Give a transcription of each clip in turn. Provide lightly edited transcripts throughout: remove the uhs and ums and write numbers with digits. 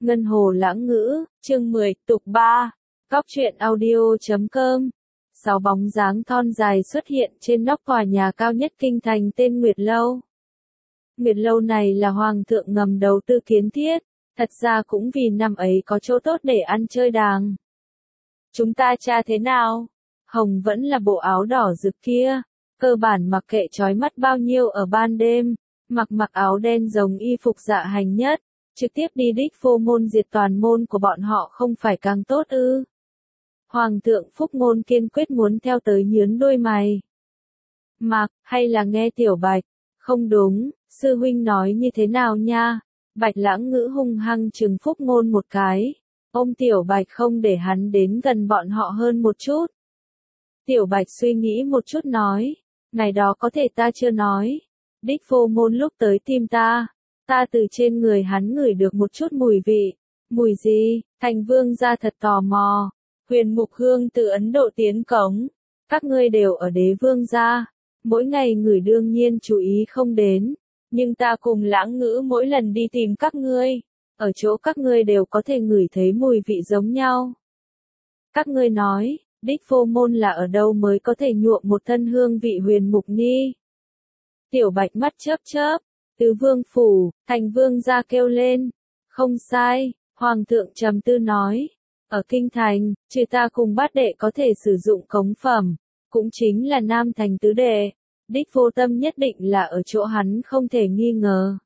Ngân Hồ Lãng Ngữ, chương 10, tục 3. Góc truyện audio.com. 6 bóng dáng thon dài xuất hiện trên nóc tòa nhà cao nhất kinh thành tên Nguyệt Lâu. Nguyệt Lâu này là hoàng thượng ngầm đầu tư kiến thiết, thật ra cũng vì năm ấy có chỗ tốt để ăn chơi đàng. Chúng ta tra thế nào? Hồng vẫn là bộ áo đỏ rực kia, cơ bản mặc kệ chói mắt bao nhiêu ở ban đêm, mặc áo đen giống y phục dạ hành nhất, trực tiếp đi đích vô môn diệt toàn môn của bọn họ không phải càng tốt ư? Hoàng thượng Phúc Ngôn kiên quyết muốn theo tới nhướng đôi mày. Mặc, hay là nghe Tiểu Bạch? Không đúng, sư huynh nói như thế nào nha? Bạch Lãng Ngữ hung hăng trừng Phúc Ngôn một cái, ôm Tiểu Bạch không để hắn đến gần bọn họ hơn một chút. Tiểu Bạch suy nghĩ một chút nói, ngày đó có thể ta chưa nói, đích vô môn lúc tới tìm ta từ trên người hắn ngửi được một chút mùi vị. Mùi gì? Thành Vương gia thật tò mò. Huyền Mục Hương từ Ấn Độ tiến cống, các ngươi đều ở Đế Vương gia, mỗi ngày ngửi đương nhiên chú ý không đến, nhưng ta cùng Lãng Ngữ mỗi lần đi tìm các ngươi, ở chỗ các ngươi đều có thể ngửi thấy mùi vị giống nhau. Các ngươi nói, đích vô môn là ở đâu mới có thể nhuộm một thân hương vị huyền mục ni? Tiểu Bạch mắt chớp chớp, Tứ Vương phủ, Thành Vương gia kêu lên. Không sai, Hoàng thượng trầm tư nói. Ở kinh thành, trừ ta cùng bát đệ có thể sử dụng cống phẩm, cũng chính là Nam thành tứ đệ. Đích vô tâm nhất định là ở chỗ hắn không thể nghi ngờ.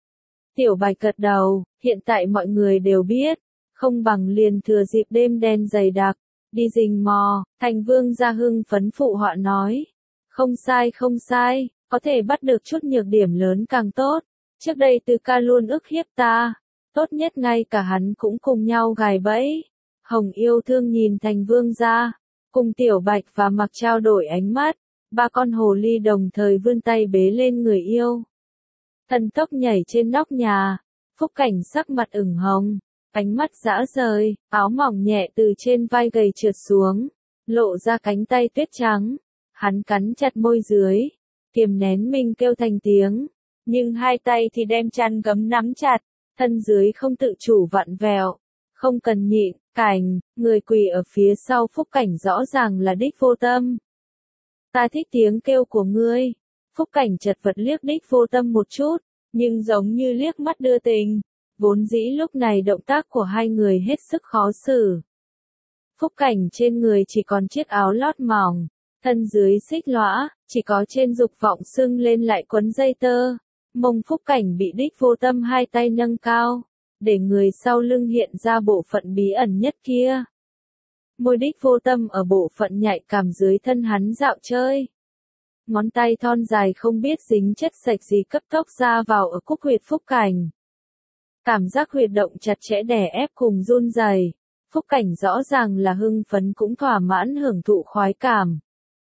Tiểu Bạch gật đầu, hiện tại mọi người đều biết, không bằng liền thừa dịp đêm đen dày đặc, đi rình mò. Thành Vương gia hưng phấn phụ họa nói. Không sai, có thể bắt được chút nhược điểm lớn càng tốt. Trước đây Từ ca luôn ức hiếp ta, tốt nhất ngay cả hắn cũng cùng nhau gài bẫy. Hồng yêu thương nhìn Thành Vương gia, cùng Tiểu Bạch và Mặc trao đổi ánh mắt, ba con hồ ly đồng thời vươn tay bế lên người yêu. Thần tốc nhảy trên nóc nhà, Phúc Cảnh sắc mặt ửng hồng, ánh mắt dã rời, áo mỏng nhẹ từ trên vai gầy trượt xuống, lộ ra cánh tay tuyết trắng. Hắn cắn chặt môi dưới, kiềm nén mình kêu thành tiếng, nhưng hai tay thì đem chăn gấm nắm chặt, thân dưới không tự chủ vặn vẹo. Không cần nhịn, Cảnh, người quỳ ở phía sau Phúc Cảnh rõ ràng là đích vô tâm. Ta thích tiếng kêu của ngươi. Phúc Cảnh chật vật liếc đích vô tâm một chút, nhưng giống như liếc mắt đưa tình, vốn dĩ lúc này động tác của hai người hết sức khó xử. Phúc Cảnh trên người chỉ còn chiếc áo lót mỏng, thân dưới xích lõa, chỉ có trên dục vọng sưng lên lại quấn dây tơ. Mông Phúc Cảnh bị đích vô tâm hai tay nâng cao, để người sau lưng hiện ra bộ phận bí ẩn nhất kia. Môi đích vô tâm ở bộ phận nhạy cảm dưới thân hắn dạo chơi. Ngón tay thon dài không biết dính chất sạch gì cấp tốc ra vào ở cúc huyệt Phúc Cảnh. Cảm giác huyệt động chặt chẽ đè ép cùng run rẩy. Phúc Cảnh rõ ràng là hưng phấn cũng thỏa mãn hưởng thụ khoái cảm.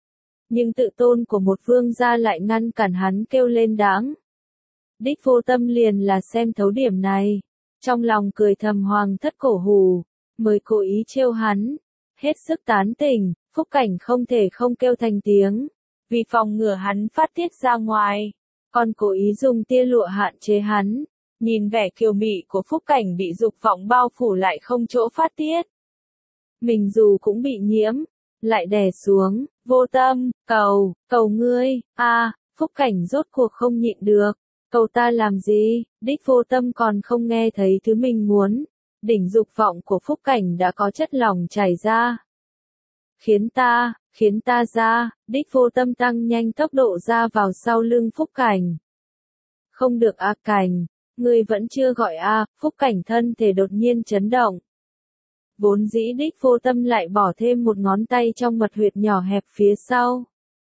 Nhưng tự tôn của một vương gia lại ngăn cản hắn kêu lên đáng. Đích vô tâm liền là xem thấu điểm này. Trong lòng cười thầm hoàng thất cổ hù, mới cố ý trêu hắn. Hết sức tán tỉnh, Phúc Cảnh không thể không kêu thành tiếng, vì phòng ngừa hắn phát tiết ra ngoài. Còn cố ý dùng tia lụa hạn chế hắn. Nhìn vẻ kiều mị của Phúc Cảnh bị dục vọng bao phủ lại không chỗ phát tiết. Mình dù cũng bị nhiễm, lại đè xuống, vô tâm, cầu ngươi, Phúc Cảnh rốt cuộc không nhịn được. Cầu ta làm gì? Đích vô tâm còn không nghe thấy thứ mình muốn. Đỉnh dục vọng của Phúc Cảnh đã có chất lỏng chảy ra. Khiến ta ra, đích vô tâm tăng nhanh tốc độ ra vào sau lưng Phúc Cảnh. Không được Cảnh, ngươi vẫn chưa gọi Phúc Cảnh thân thể đột nhiên chấn động. Vốn dĩ đích vô tâm lại bỏ thêm một ngón tay trong mật huyệt nhỏ hẹp phía sau.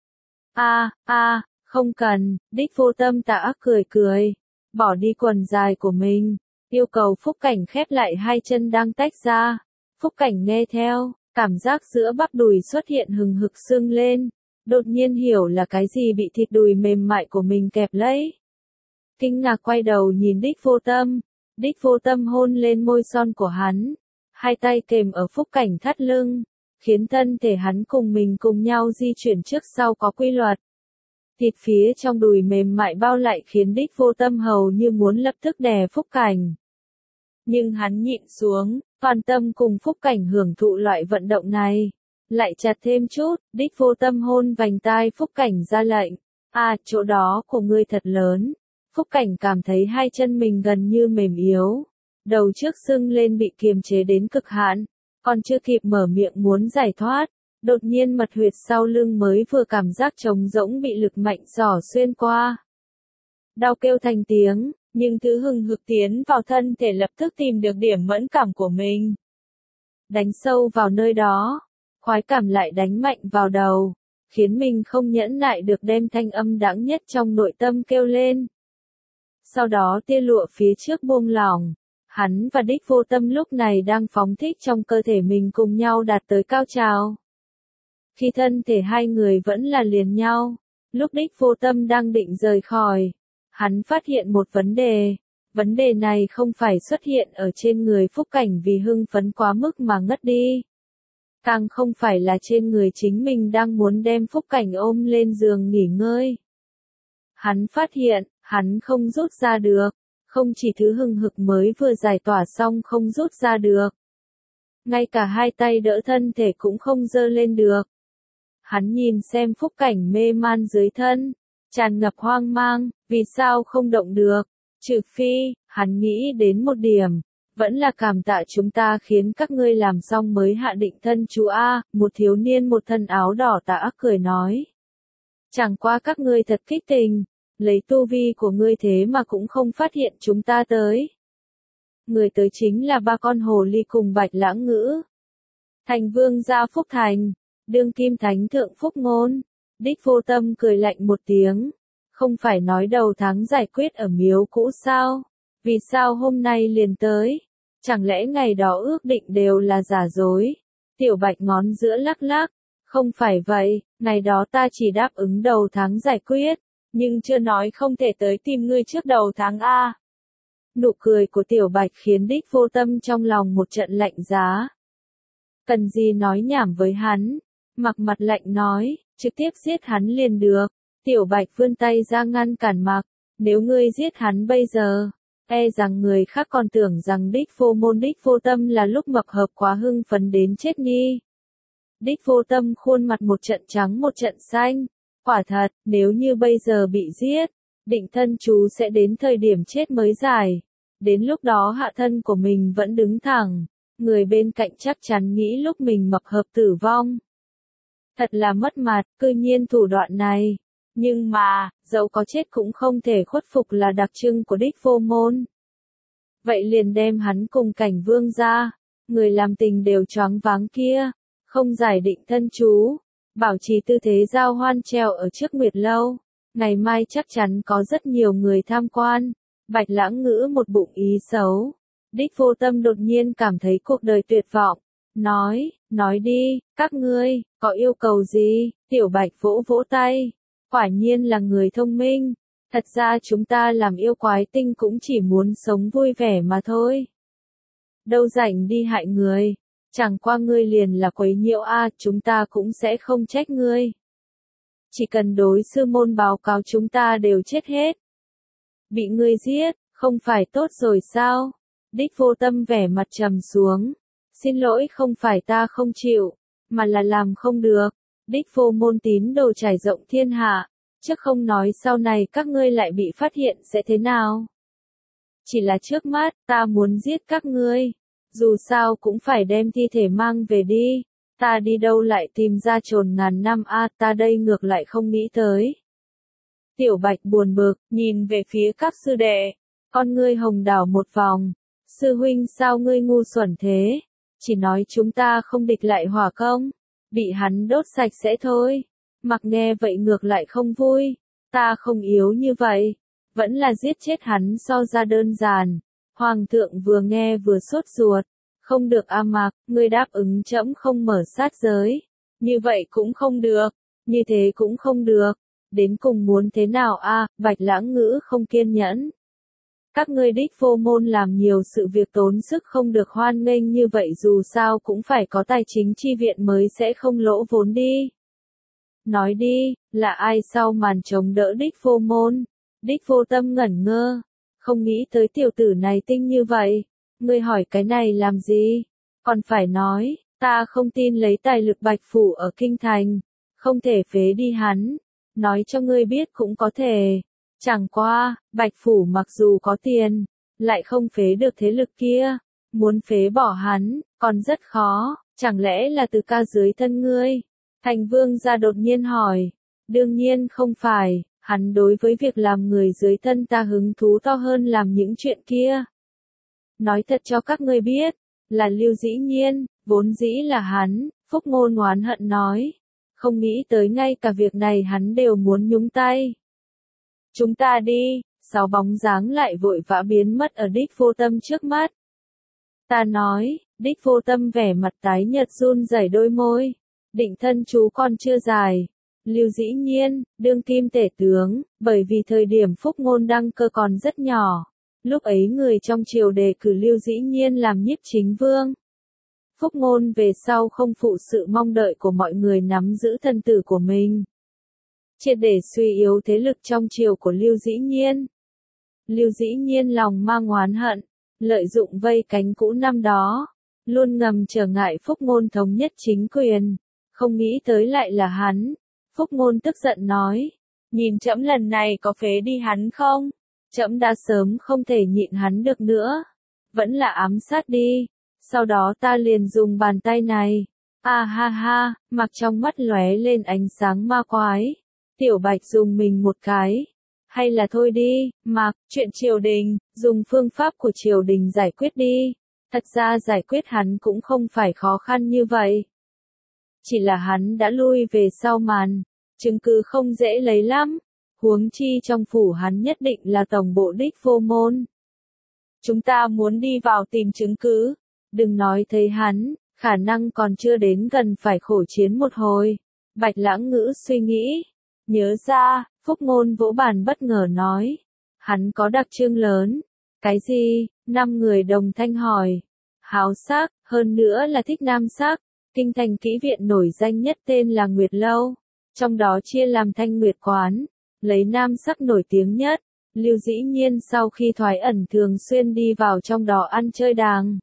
Không cần, đích vô tâm tà ác cười, bỏ đi quần dài của mình, yêu cầu Phúc Cảnh khép lại hai chân đang tách ra. Phúc Cảnh nghe theo, cảm giác giữa bắp đùi xuất hiện hừng hực sưng lên, đột nhiên hiểu là cái gì bị thịt đùi mềm mại của mình kẹp lấy. Kinh ngạc quay đầu nhìn đích vô tâm hôn lên môi son của hắn, hai tay kềm ở Phúc Cảnh thắt lưng, khiến thân thể hắn cùng mình cùng nhau di chuyển trước sau có quy luật. Thịt phía trong đùi mềm mại bao lại khiến đích vô tâm hầu như muốn lập tức đè Phúc Cảnh. Nhưng hắn nhịn xuống, toàn tâm cùng Phúc Cảnh hưởng thụ loại vận động này. Lại chặt thêm chút, Đích Vô Tâm hôn vành tai Phúc Cảnh ra lệnh. Chỗ đó của ngươi thật lớn. Phúc Cảnh cảm thấy hai chân mình gần như mềm yếu. Đầu trước sưng lên bị kiềm chế đến cực hạn. Còn chưa kịp mở miệng muốn giải thoát. Đột nhiên mật huyệt sau lưng mới vừa cảm giác trống rỗng bị lực mạnh xỏ xuyên qua. Đau kêu thành tiếng, nhưng thứ hừng hực tiến vào thân thể lập tức tìm được điểm mẫn cảm của mình. Đánh sâu vào nơi đó, khoái cảm lại đánh mạnh vào đầu, khiến mình không nhẫn nại được đem thanh âm đáng nhất trong nội tâm kêu lên. Sau đó tia lụa phía trước buông lỏng, hắn và Đích Vô Tâm lúc này đang phóng thích trong cơ thể mình cùng nhau đạt tới cao trào. Khi thân thể hai người vẫn là liền nhau, lúc Đích Vô Tâm đang định rời khỏi, hắn phát hiện một vấn đề. Vấn đề này không phải xuất hiện ở trên người Phúc Cảnh vì hưng phấn quá mức mà ngất đi. Càng không phải là trên người chính mình đang muốn đem Phúc Cảnh ôm lên giường nghỉ ngơi. Hắn phát hiện, hắn không rút ra được. Không chỉ thứ hừng hực mới vừa giải tỏa xong không rút ra được. Ngay cả hai tay đỡ thân thể cũng không giơ lên được. Hắn nhìn xem Phúc Cảnh mê man dưới thân, tràn ngập hoang mang, vì sao không động được, trừ phi, hắn nghĩ đến một điểm, vẫn là cảm tạ chúng ta khiến các ngươi làm xong mới hạ định thân chú A, một thiếu niên một thân áo đỏ tà ác cười nói. Chẳng qua các ngươi thật kích tình, lấy tu vi của ngươi thế mà cũng không phát hiện chúng ta tới. Người tới chính là ba con hồ ly cùng Bạch Lãng Ngữ. Thành vương gia Phúc Thành. Đương kim thánh thượng Phúc Ngôn, Đích Vô Tâm cười lạnh một tiếng, không phải nói đầu tháng giải quyết ở miếu cũ sao, vì sao hôm nay liền tới, chẳng lẽ ngày đó ước định đều là giả dối, Tiểu Bạch ngón giữa lắc lắc, không phải vậy, ngày đó ta chỉ đáp ứng đầu tháng giải quyết, nhưng chưa nói không thể tới tìm ngươi trước đầu tháng A. Nụ cười của Tiểu Bạch khiến Đích Vô Tâm trong lòng một trận lạnh giá. Cần gì nói nhảm với hắn. Mặc mặt lạnh nói, trực tiếp giết hắn liền được. Tiểu Bạch vươn tay ra ngăn cản Mặc, nếu ngươi giết hắn bây giờ, e rằng người khác còn tưởng rằng Đích Vô Môn Đích Vô Tâm là lúc mập hợp quá hưng phấn đến chết nghi. Đích Vô Tâm khuôn mặt một trận trắng một trận xanh, quả thật, nếu như bây giờ bị giết, định thân chú sẽ đến thời điểm chết mới giải. Đến lúc đó hạ thân của mình vẫn đứng thẳng, người bên cạnh chắc chắn nghĩ lúc mình mập hợp tử vong. Thật là mất mặt, cư nhiên thủ đoạn này. Nhưng mà, dẫu có chết cũng không thể khuất phục là đặc trưng của Đích Vô Môn. Vậy liền đem hắn cùng Cảnh Vương ra, người làm tình đều choáng váng kia, không giải định thân chú, bảo trì tư thế giao hoan treo ở trước Nguyệt Lâu. Ngày mai chắc chắn có rất nhiều người tham quan. Bạch Lãng Ngữ một bụng ý xấu. Đích Vô Tâm đột nhiên cảm thấy cuộc đời tuyệt vọng. Nói đi, các ngươi, có yêu cầu gì? Tiểu Bạch vỗ vỗ tay. Quả nhiên là người thông minh. Thật ra chúng ta làm yêu quái tinh cũng chỉ muốn sống vui vẻ mà thôi. Đâu rảnh đi hại người. Chẳng qua ngươi liền là quấy nhiễu a, chúng ta cũng sẽ không trách ngươi. Chỉ cần đối sư môn báo cáo chúng ta đều chết hết. Bị ngươi giết, không phải tốt rồi sao? Đích Vô Tâm vẻ mặt trầm xuống. Xin lỗi không phải ta không chịu, mà là làm không được. Đích Vô Môn tín đồ trải rộng thiên hạ, chứ không nói sau này các ngươi lại bị phát hiện sẽ thế nào. Chỉ là trước mắt, ta muốn giết các ngươi. Dù sao cũng phải đem thi thể mang về đi. Ta đi đâu lại tìm ra chồn ngàn năm a, ta đây ngược lại không nghĩ tới. Tiểu Bạch buồn bực, nhìn về phía các sư đệ. Con ngươi hồng đảo một vòng. Sư huynh sao ngươi ngu xuẩn thế? Chỉ nói chúng ta không địch lại hỏa công. Bị hắn đốt sạch sẽ thôi. Mặc nghe vậy ngược lại không vui. Ta không yếu như vậy. Vẫn là giết chết hắn so ra đơn giản. Hoàng thượng vừa nghe vừa sốt ruột. Không được a Mặc, ngươi đáp ứng trẫm không mở sát giới. Như vậy cũng không được. Như thế cũng không được. Đến cùng muốn thế nào a? Bạch Lãng Ngữ không kiên nhẫn. Các ngươi Đích Vô Môn làm nhiều sự việc tốn sức không được hoan nghênh như vậy dù sao cũng phải có tài chính chi viện mới sẽ không lỗ vốn đi. Nói đi, là ai sau màn chống đỡ Đích Vô Môn? Đích Vô Tâm ngẩn ngơ, không nghĩ tới tiểu tử này tinh như vậy. Ngươi hỏi cái này làm gì? Còn phải nói, ta không tin lấy tài lực Bạch Phủ ở Kinh Thành, không thể phế đi hắn. Nói cho ngươi biết cũng có thể. Chẳng qua, Bạch Phủ mặc dù có tiền, lại không phế được thế lực kia. Muốn phế bỏ hắn, còn rất khó, chẳng lẽ là từ ca dưới thân ngươi? Thành Vương gia đột nhiên hỏi. Đương nhiên không phải, hắn đối với việc làm người dưới thân ta hứng thú to hơn làm những chuyện kia. Nói thật cho các ngươi biết, là Lưu Dĩ Nhiên, vốn dĩ là hắn, Phúc Ngôn oán hận nói. Không nghĩ tới ngay cả việc này hắn đều muốn nhúng tay. Chúng ta đi, 6 bóng dáng lại vội vã biến mất ở Đích Vô Tâm trước mắt. Ta nói, Đích Vô Tâm vẻ mặt tái nhợt run rẩy đôi môi. Định thân chú còn chưa dài. Lưu Dĩ Nhiên, đương kim tể tướng, bởi vì thời điểm Phúc Ngôn đăng cơ còn rất nhỏ. Lúc ấy người trong triều đề cử Lưu Dĩ Nhiên làm nhiếp chính vương. Phúc Ngôn về sau không phụ sự mong đợi của mọi người nắm giữ thân tử của mình. Triệt để suy yếu thế lực trong triều của Lưu Dĩ Nhiên. Lưu Dĩ Nhiên lòng mang oán hận, lợi dụng vây cánh cũ năm đó, luôn ngầm trở ngại Phúc Ngôn thống nhất chính quyền, không nghĩ tới lại là hắn. Phúc Ngôn tức giận nói, nhìn trẫm lần này có phế đi hắn không? Trẫm đã sớm không thể nhịn hắn được nữa, vẫn là ám sát đi, sau đó ta liền dùng bàn tay này. A ha ha, Mặc trong mắt lóe lên ánh sáng ma quái. Tiểu Bạch dùng mình một cái. Hay là thôi đi, Mặc, chuyện triều đình, dùng phương pháp của triều đình giải quyết đi. Thật ra giải quyết hắn cũng không phải khó khăn như vậy. Chỉ là hắn đã lui về sau màn, chứng cứ không dễ lấy lắm. Huống chi trong phủ hắn nhất định là tổng bộ Đích Vô Môn. Chúng ta muốn đi vào tìm chứng cứ. Đừng nói thấy hắn, khả năng còn chưa đến gần phải khổ chiến một hồi. Bạch Lãng Ngữ suy nghĩ. Nhớ ra, Phúc Ngôn vỗ bàn bất ngờ nói. Hắn có đặc trưng lớn. Cái gì? 5 người đồng thanh hỏi. Háo sắc, hơn nữa là thích nam sắc. Kinh thành kỹ viện nổi danh nhất tên là Nguyệt Lâu. Trong đó chia làm Thanh Nguyệt Quán. Lấy nam sắc nổi tiếng nhất. Lưu Dĩ Nhiên sau khi thoái ẩn thường xuyên đi vào trong đó ăn chơi đàng.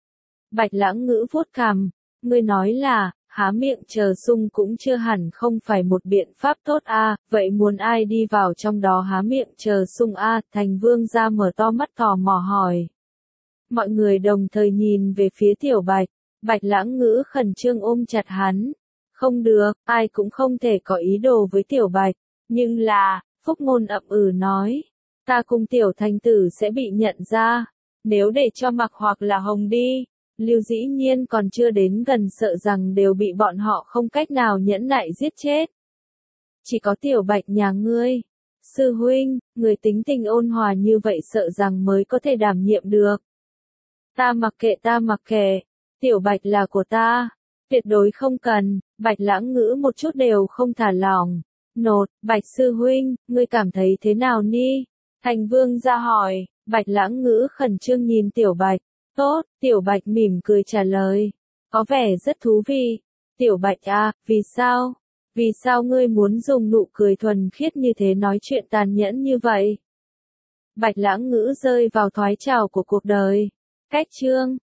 Bạch Lãng Ngữ vuốt cằm. Ngươi nói là, há miệng chờ sung cũng chưa hẳn không phải một biện pháp tốt a. Vậy muốn ai đi vào trong đó há miệng chờ sung a? Thành Vương gia mở to mắt tò mò hỏi. Mọi người đồng thời nhìn về phía Tiểu Bạch. Bạch Lãng Ngữ khẩn trương ôm chặt hắn. Không được, ai cũng không thể có ý đồ với Tiểu Bạch. Nhưng là, Phúc Ngôn ậm ừ nói. Ta cùng Tiểu Thành Tử sẽ bị nhận ra. Nếu để cho Mặc hoặc là Hồng đi, Lưu Dĩ Nhiên còn chưa đến gần sợ rằng đều bị bọn họ không cách nào nhẫn nại giết chết. Chỉ có Tiểu Bạch nhà ngươi. Sư huynh, người tính tình ôn hòa như vậy sợ rằng mới có thể đảm nhiệm được. Ta mặc kệ. Tiểu Bạch là của ta. Tuyệt đối không cần. Bạch Lãng Ngữ một chút đều không thả lỏng. Nột, Bạch sư huynh, ngươi cảm thấy thế nào ni? Thành Vương ra hỏi. Bạch Lãng Ngữ khẩn trương nhìn Tiểu Bạch. Tốt, Tiểu Bạch mỉm cười trả lời. Có vẻ rất thú vị. Tiểu Bạch à, vì sao? Vì sao ngươi muốn dùng nụ cười thuần khiết như thế nói chuyện tàn nhẫn như vậy? Bạch Lãng Ngữ rơi vào thoái trào của cuộc đời. Cách chương